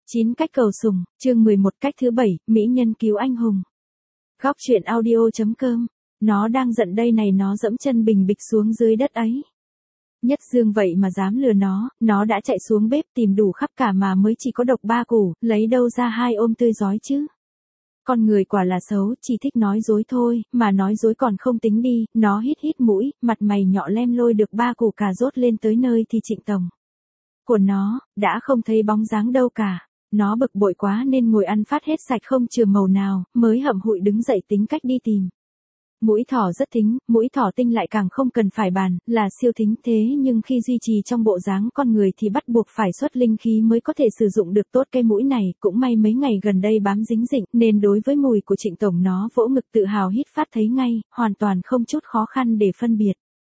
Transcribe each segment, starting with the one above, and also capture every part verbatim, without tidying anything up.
chín cách cầu sủng, chương mười một cách thứ bảy, mỹ nhân cứu anh hùng. Góc truyện audio.com. Nó đang giận đây này, nó dẫm chân bình bịch xuống dưới đất ấy. Nhất Dương vậy mà dám lừa nó, nó đã chạy xuống bếp tìm đủ khắp cả mà mới chỉ có độc ba củ, lấy đâu ra hai ôm tươi giói chứ. Con người quả là xấu, chỉ thích nói dối thôi, mà nói dối còn không tính đi, nó hít hít mũi, mặt mày nhọ lem lôi được ba củ cà rốt lên tới nơi thì Trịnh Tổng của nó, đã không thấy bóng dáng đâu cả. Nó bực bội quá nên ngồi ăn phát hết sạch không chừa màu nào, mới hậm hụi đứng dậy tính cách đi tìm. Mũi thỏ rất thính, mũi thỏ tinh lại càng không cần phải bàn, là siêu thính thế nhưng khi duy trì trong bộ dáng con người thì bắt buộc phải xuất linh khí mới có thể sử dụng được tốt cây mũi này, cũng may mấy ngày gần đây bám dính dịnh, nên đối với mùi của Trịnh Tổng nó vỗ ngực tự hào hít phát thấy ngay, hoàn toàn không chút khó khăn để phân biệt.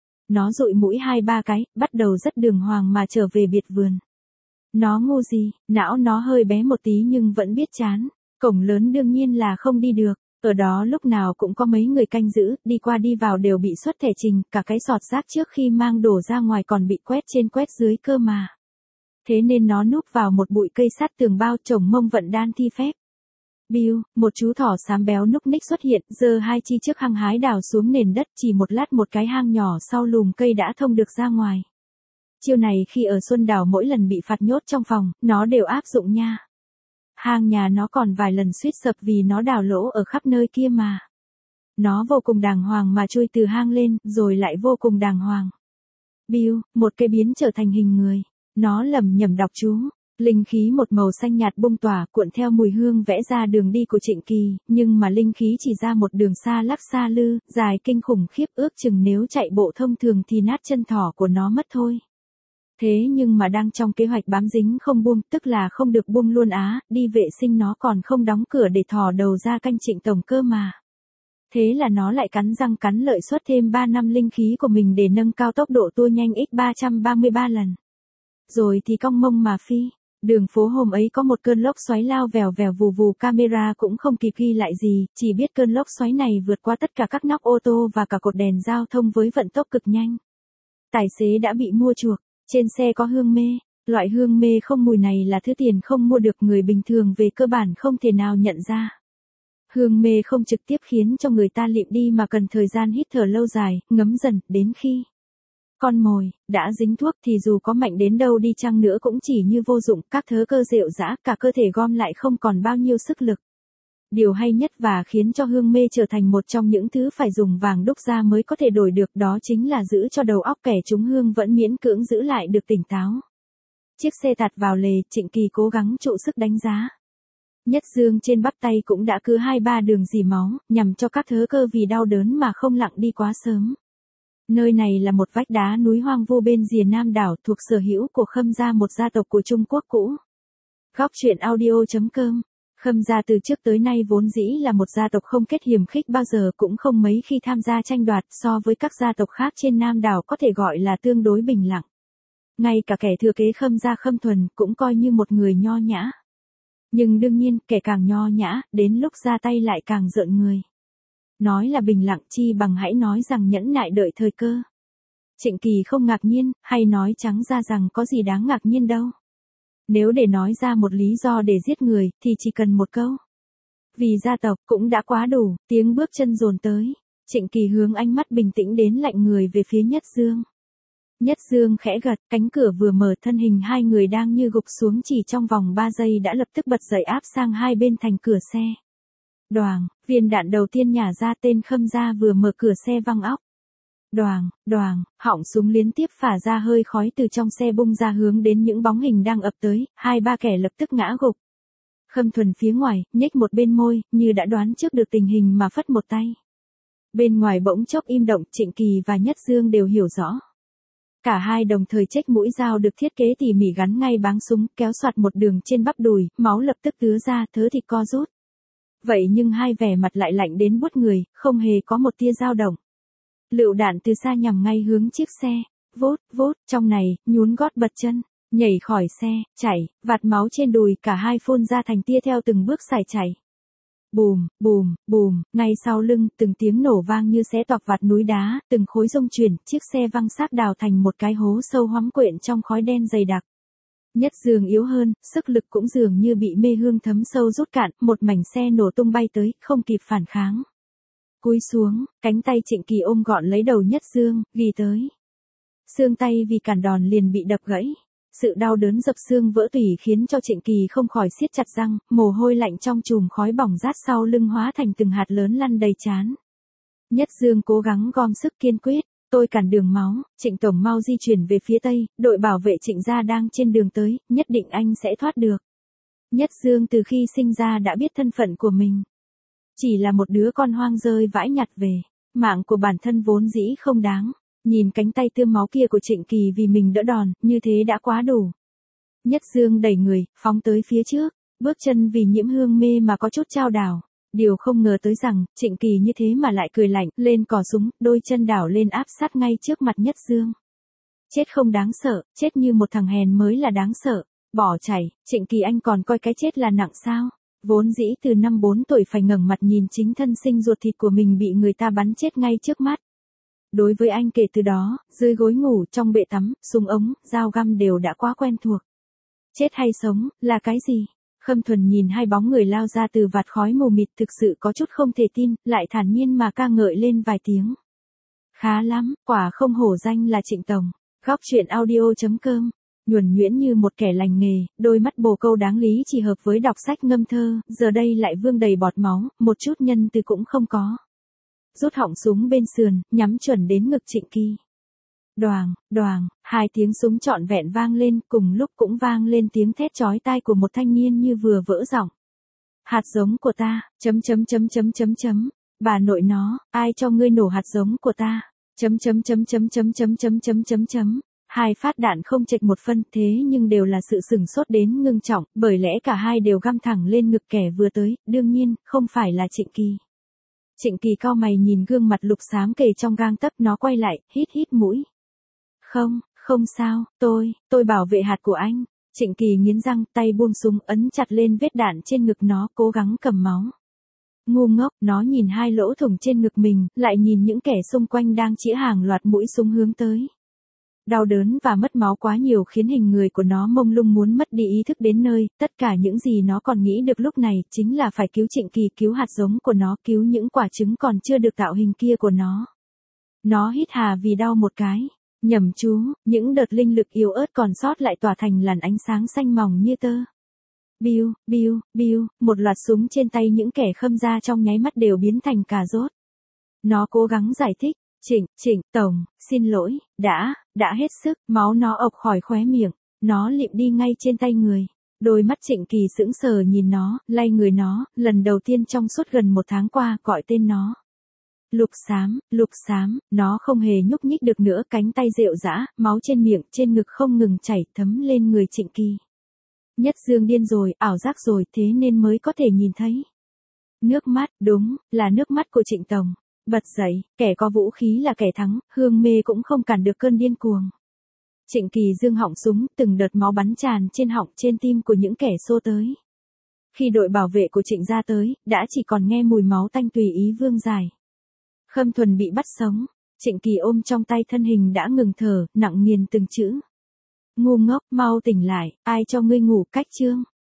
Nó dụi mũi hai ba cái, bắt đầu rất đường hoàng mà trở về biệt vườn. Nó ngu gì, não nó hơi bé một tí nhưng vẫn biết chán, cổng lớn đương nhiên là không đi được. Ở đó lúc nào cũng có mấy người canh giữ, đi qua đi vào đều bị xuất thẻ trình, cả cái sọt rác trước khi mang đổ ra ngoài còn bị quét trên quét dưới cơ mà. Thế nên nó núp vào một bụi cây sát tường bao chồng mông vận đan thi phép. Biu, một chú thỏ xám béo núc ních xuất hiện, giơ hai chi trước hăng hái đào xuống nền đất, chỉ một lát một cái hang nhỏ sau lùm cây đã thông được ra ngoài. Chiêu này khi ở Xuân Đảo mỗi lần bị phạt nhốt trong phòng, nó đều áp dụng nha. Hang nhà nó còn vài lần suýt sập vì nó đào lỗ ở khắp nơi kia mà. Nó vô cùng đàng hoàng mà chui từ hang lên, rồi lại vô cùng đàng hoàng. Biu, một cây biến trở thành hình người. Nó lẩm nhẩm đọc chú. Linh khí một màu xanh nhạt bung tỏa, cuộn theo mùi hương vẽ ra đường đi của Trịnh Kỳ, nhưng mà linh khí chỉ ra một đường xa lắc xa lư, dài kinh khủng khiếp, ước chừng nếu chạy bộ thông thường thì nát chân thỏ của nó mất thôi. Thế nhưng mà đang trong kế hoạch bám dính không buông, tức là không được buông luôn á, đi vệ sinh nó còn không đóng cửa để thò đầu ra canh Trịnh Tổng cơ mà. Thế là nó lại cắn răng cắn lợi suất thêm ba năm linh khí của mình để nâng cao tốc độ tua nhanh x ba trăm ba mươi ba lần. Rồi thì cong mông mà phi. Đường phố hôm ấy có một cơn lốc xoáy lao vèo vèo vù vù, camera cũng không kịp ghi lại gì, chỉ biết cơn lốc xoáy này vượt qua tất cả các nóc ô tô và cả cột đèn giao thông với vận tốc cực nhanh. Tài xế đã bị mua chuộc. Trên xe có hương mê, loại hương mê không mùi này là thứ tiền không mua được, người bình thường về cơ bản không thể nào nhận ra. Hương mê không trực tiếp khiến cho người ta lịm đi mà cần thời gian hít thở lâu dài, ngấm dần, đến khi con mồi đã dính thuốc thì dù có mạnh đến đâu đi chăng nữa cũng chỉ như vô dụng, các thớ cơ rệu rã, cả cơ thể gom lại không còn bao nhiêu sức lực. Điều hay nhất và khiến cho hương mê trở thành một trong những thứ phải dùng vàng đúc ra mới có thể đổi được, đó chính là giữ cho đầu óc kẻ trúng hương vẫn miễn cưỡng giữ lại được tỉnh táo. Chiếc xe tạt vào lề, Trịnh Kỳ cố gắng trụ sức đánh giá. Nhất Dương trên bắp tay cũng đã cứ hai ba đường rỉ máu, nhằm cho các thớ cơ vì đau đớn mà không lặng đi quá sớm. Nơi này là một vách đá núi hoang vu bên rìa Nam đảo, thuộc sở hữu của Khâm gia, một gia tộc của Trung Quốc cũ. Góc truyện audio.com. Khâm gia từ trước tới nay vốn dĩ là một gia tộc không kết hiềm khích bao giờ, cũng không mấy khi tham gia tranh đoạt, so với các gia tộc khác trên Nam đảo có thể gọi là tương đối bình lặng. Ngay cả kẻ thừa kế Khâm gia Khâm Thuần cũng coi như một người nho nhã. Nhưng đương nhiên, kẻ càng nho nhã, đến lúc ra tay lại càng rợn người. Nói là bình lặng chi bằng hãy nói rằng nhẫn nại đợi thời cơ. Trịnh Kỳ không ngạc nhiên, hay nói trắng ra rằng có gì đáng ngạc nhiên đâu. Nếu để nói ra một lý do để giết người, thì chỉ cần một câu. Vì gia tộc cũng đã quá đủ, tiếng bước chân dồn tới. Trịnh Kỳ hướng ánh mắt bình tĩnh đến lạnh người về phía Nhất Dương. Nhất Dương khẽ gật, cánh cửa vừa mở, thân hình hai người đang như gục xuống chỉ trong vòng ba giây đã lập tức bật dậy áp sang hai bên thành cửa xe. Đoàng, viên đạn đầu tiên nhả ra, tên Khâm gia vừa mở cửa xe văng óc. Đoàng, đoàng, họng súng liên tiếp phả ra hơi khói từ trong xe bung ra hướng đến những bóng hình đang ập tới, hai ba kẻ lập tức ngã gục. Khâm Thuần phía ngoài, nhếch một bên môi, như đã đoán trước được tình hình mà phất một tay. Bên ngoài bỗng chốc im động, Trịnh Kỳ và Nhất Dương đều hiểu rõ. Cả hai đồng thời chếch mũi dao được thiết kế tỉ mỉ gắn ngay báng súng, kéo soạt một đường trên bắp đùi, máu lập tức tứa ra, thớ thịt co rút. Vậy nhưng hai vẻ mặt lại lạnh đến buốt người, không hề có một tia dao động. Lựu đạn từ xa nhằm ngay hướng chiếc xe, vốt, vốt, trong này, nhún gót bật chân, nhảy khỏi xe, chảy, vạt máu trên đùi, cả hai phun ra thành tia theo từng bước xài chảy. Bùm, bùm, bùm, ngay sau lưng, từng tiếng nổ vang như xé toạc vạt núi đá, từng khối rông chuyển, chiếc xe văng xác đào thành một cái hố sâu hoắm quện trong khói đen dày đặc. Nhất Dương yếu hơn, sức lực cũng dường như bị mê hương thấm sâu rút cạn, một mảnh xe nổ tung bay tới, không kịp phản kháng. Cúi xuống, cánh tay Trịnh Kỳ ôm gọn lấy đầu Nhất Dương, ghi tới. Xương tay vì cản đòn liền bị đập gãy. Sự đau đớn dập xương vỡ tủy khiến cho Trịnh Kỳ không khỏi siết chặt răng, mồ hôi lạnh trong chùm khói bỏng rát sau lưng hóa thành từng hạt lớn lăn đầy trán. Nhất Dương cố gắng gom sức kiên quyết, tôi cản đường máu, Trịnh tổng mau di chuyển về phía tây, đội bảo vệ Trịnh gia đang trên đường tới, nhất định anh sẽ thoát được. Nhất Dương từ khi sinh ra đã biết thân phận của mình. Chỉ là một đứa con hoang rơi vãi nhặt về, mạng của bản thân vốn dĩ không đáng. Nhìn cánh tay tươm máu kia của Trịnh Kỳ vì mình đỡ đòn, như thế đã quá đủ. Nhất Dương đẩy người, phóng tới phía trước, bước chân vì nhiễm hương mê mà có chút chao đảo. Điều không ngờ tới rằng, Trịnh Kỳ như thế mà lại cười lạnh, lên cò súng, đôi chân đảo lên áp sát ngay trước mặt Nhất Dương. Chết không đáng sợ, chết như một thằng hèn mới là đáng sợ. Bỏ chạy, Trịnh Kỳ anh còn coi cái chết là nặng sao? Vốn dĩ từ năm bốn tuổi phải ngẩng mặt nhìn chính thân sinh ruột thịt của mình bị người ta bắn chết ngay trước mắt. Đối với anh kể từ đó, dưới gối ngủ, trong bệ tắm, súng ống, dao găm đều đã quá quen thuộc. Chết hay sống, là cái gì? Khâm Thuần nhìn hai bóng người lao ra từ vạt khói mù mịt thực sự có chút không thể tin, lại thản nhiên mà ca ngợi lên vài tiếng. Khá lắm, quả không hổ danh là Trịnh Tổng. Góc truyện audio chấm com. Nhuần nhuyễn như một kẻ lành nghề, đôi mắt bồ câu đáng lý chỉ hợp với đọc sách ngâm thơ, giờ đây lại vương đầy bọt máu, một chút nhân từ cũng không có. Rút họng súng bên sườn, nhắm chuẩn đến ngực Trịnh Kỳ. Đoàng, đoàng, hai tiếng súng trọn vẹn vang lên, cùng lúc cũng vang lên tiếng thét chói tai của một thanh niên như vừa vỡ giọng. Hạt giống của ta, chấm chấm chấm chấm chấm chấm, bà nội nó, ai cho ngươi nổ hạt giống của ta, chấm chấm chấm chấm chấm chấm chấm chấm chấm chấm. Hai phát đạn không chệch một phân, thế nhưng đều là sự sửng sốt đến ngưng trọng, bởi lẽ cả hai đều găm thẳng lên ngực kẻ vừa tới, đương nhiên, không phải là Trịnh Kỳ. Trịnh Kỳ cau mày nhìn gương mặt lục xám kề trong gang tấc, nó quay lại, hít hít mũi. Không, không sao, tôi, tôi bảo vệ hạt của anh. Trịnh Kỳ nghiến răng, tay buông súng ấn chặt lên vết đạn trên ngực nó, cố gắng cầm máu. Ngu ngốc, nó nhìn hai lỗ thủng trên ngực mình, lại nhìn những kẻ xung quanh đang chĩa hàng loạt mũi súng hướng tới. Đau đớn và mất máu quá nhiều khiến hình người của nó mông lung muốn mất đi ý thức đến nơi, tất cả những gì nó còn nghĩ được lúc này chính là phải cứu Trịnh Kỳ, cứu hạt giống của nó, cứu những quả trứng còn chưa được tạo hình kia của nó. Nó hít hà vì đau một cái, nhẩm chú, những đợt linh lực yếu ớt còn sót lại tỏa thành làn ánh sáng xanh mỏng như tơ. Biu, biu, biu, một loạt súng trên tay những kẻ khâm ra trong nháy mắt đều biến thành cà rốt. Nó cố gắng giải thích. Trịnh, Trịnh, Tổng, xin lỗi, đã, đã hết sức, máu nó ộc khỏi khóe miệng, nó lịm đi ngay trên tay người. Đôi mắt Trịnh Kỳ sững sờ nhìn nó, lay người nó, lần đầu tiên trong suốt gần một tháng qua, gọi tên nó. Lục xám, lục xám, nó không hề nhúc nhích được nữa, cánh tay rệu rã, máu trên miệng, trên ngực không ngừng chảy, thấm lên người Trịnh Kỳ. Nhất Dương điên rồi, ảo giác rồi, thế nên mới có thể nhìn thấy. Nước mắt, đúng, là nước mắt của Trịnh Tổng. Bật dậy, kẻ có vũ khí là kẻ thắng, hương mê cũng không cản được cơn điên cuồng. Trịnh Kỳ giương họng súng, từng đợt máu bắn tràn trên họng trên tim của những kẻ xô tới. Khi đội bảo vệ của Trịnh gia tới, đã chỉ còn nghe mùi máu tanh tùy ý vương dài. Khâm Thuần bị bắt sống, Trịnh Kỳ ôm trong tay thân hình đã ngừng thở, nặng nghiền từng chữ. Ngu ngốc, mau tỉnh lại, ai cho ngươi ngủ cách chương.